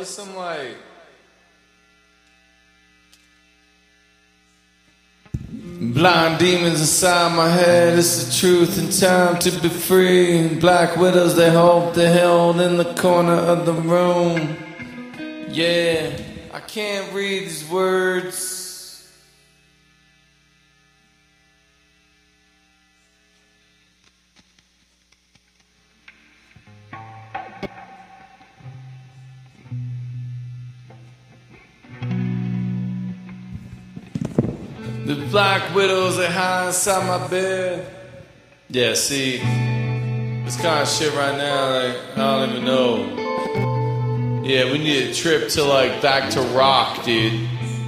play some like blind demons inside my head, it's the truth and time to be free. Black widows, they hope they're held in the corner of the room. Yeah, I can't read these words. The black widows are high inside my bed. Yeah, see, this kind of shit right now, like, I don't even know. Yeah, we need a trip to like back to rock, dude.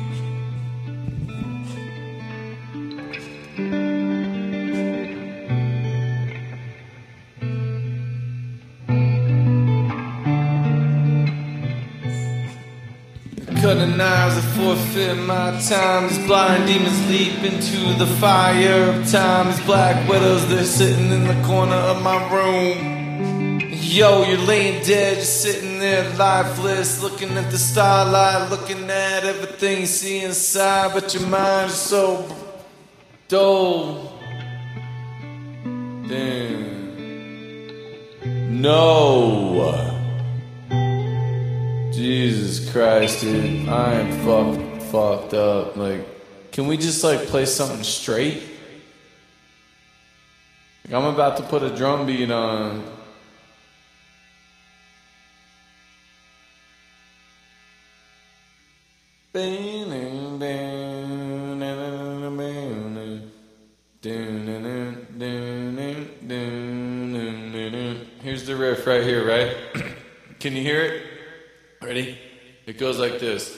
Cutting knives that forfeit my time. These blind demons leap into the fire of time. These black widows, they're sitting in the corner of my room. Yo, you're laying dead, you're sitting there lifeless, looking at the starlight, looking at everything you see inside, but your mind is so dull. Damn. No. Jesus Christ, dude, I am fucked up. Like, can we just like play something straight? Like, I'm about to put a drum beat on. Here's the riff right here, right? Can you hear it? Ready? It goes like this.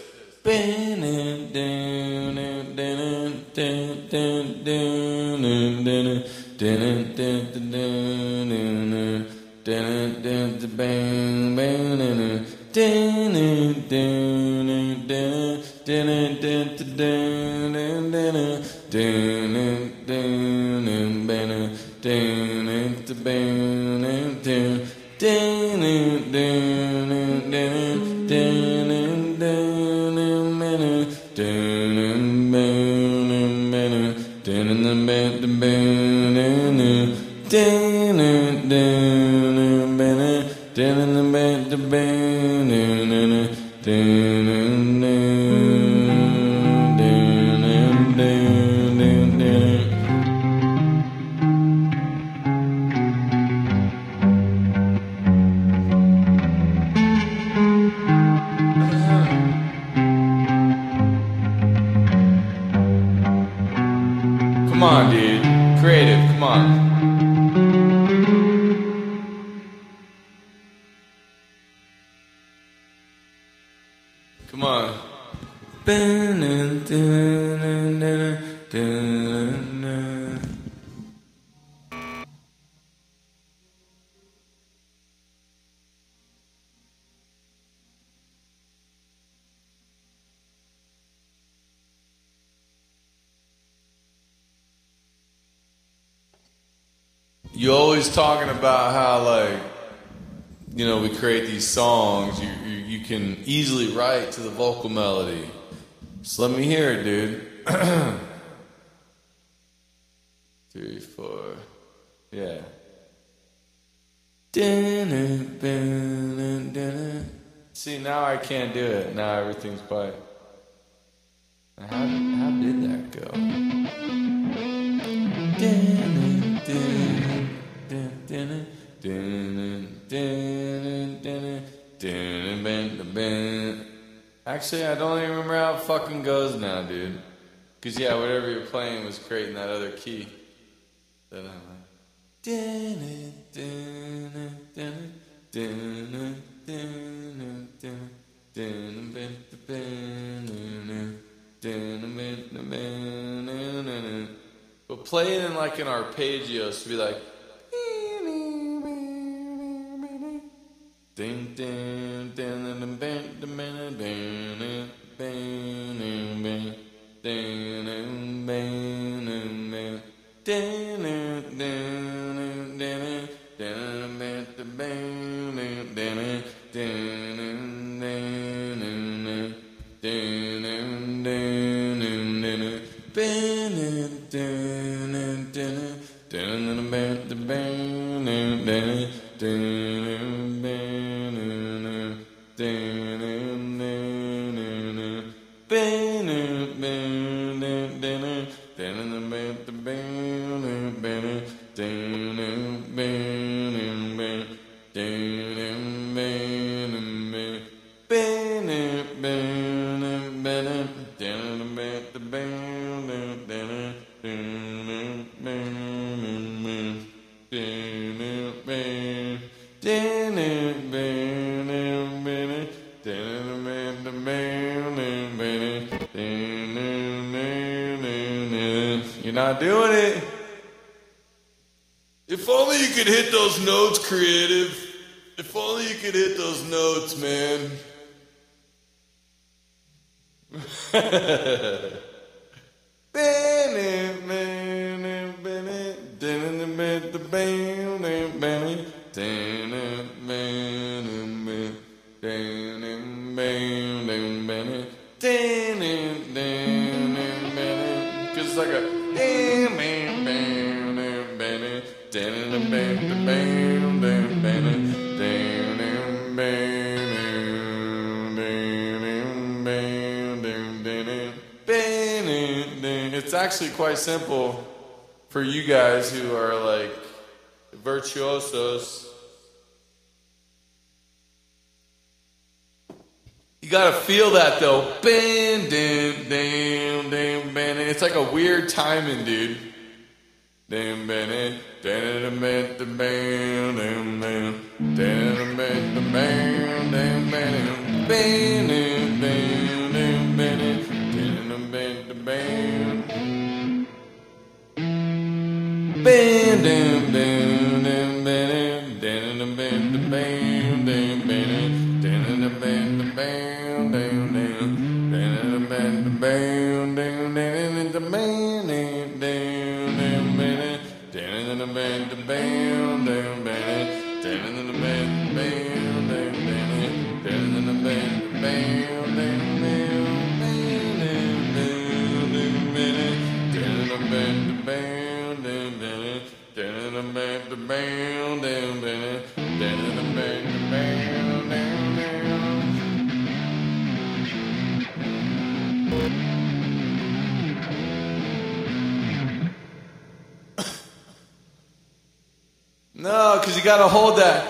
Come on, dude. Creative, come on. Come on. You always talking about how, like, you know, we create these songs. You can easily write to the vocal melody. So let me hear it, dude. 3, 4, yeah. See, now I can't do it. Now everything's quiet. How did that go? Actually, I don't even remember how it fucking goes now, dude. Cause yeah, whatever you're playing was creating that other key. That I'm like. But play it in like an arpeggio, so be like. You're not doing it. If only you could hit those notes, creative. If only you could hit those notes, man. Cause it's like a it's actually quite simple for you guys who are like virtuosos. You gotta feel that though. It's like a weird timing, dude. No, because you gotta hold that.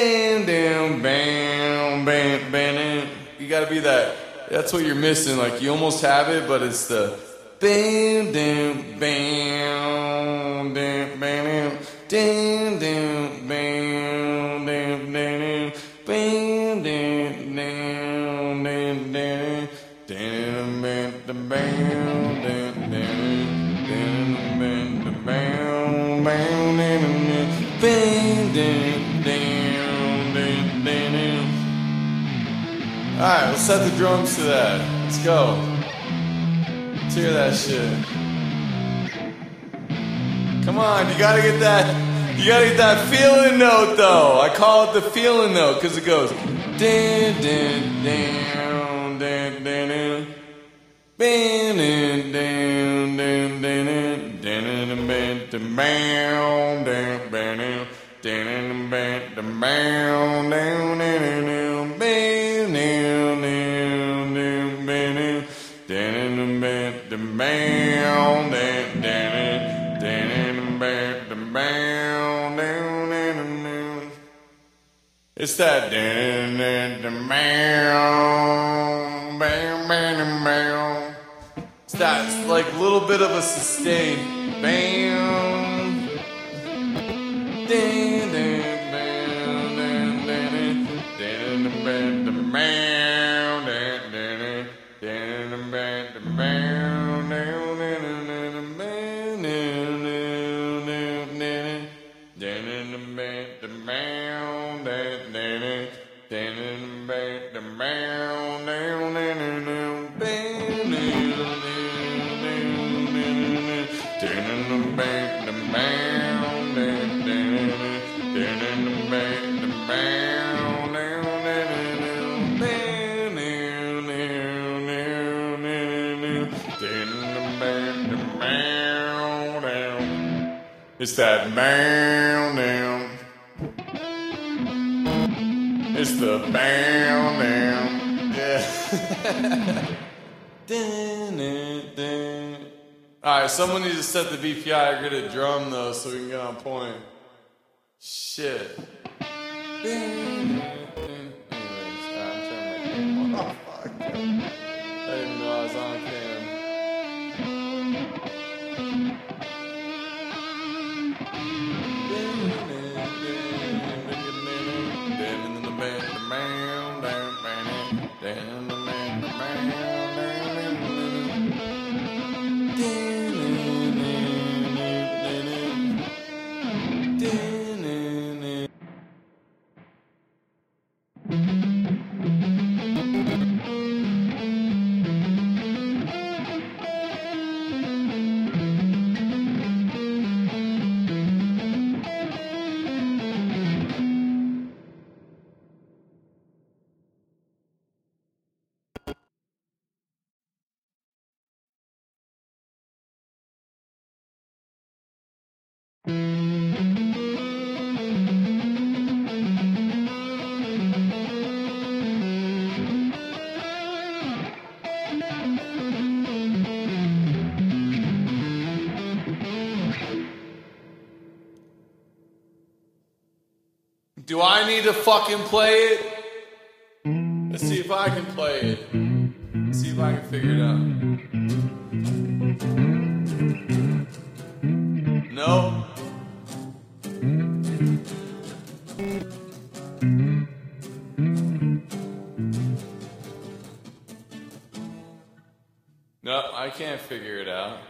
You gotta be that. That's what you're missing. Like you almost have it, but it's the Alright, let's set the drums to that. Let's go. Let's hear that shit. Come on, you gotta get that feeling note though. I call it the feeling note because it goes it's that it's that like little bit of a sustain. Bow down. It's that bow down. It's the bow down. Yeah. Alright, someone needs to set the BPI grid at drum though so we can get on point. Shit. Anyways, I'm turning my cam on. Oh, fuck. I didn't even know I was on cam. Do I need to fucking play it? Let's see if I can play it. Let's see if I can figure it out. No. No, I can't figure it out.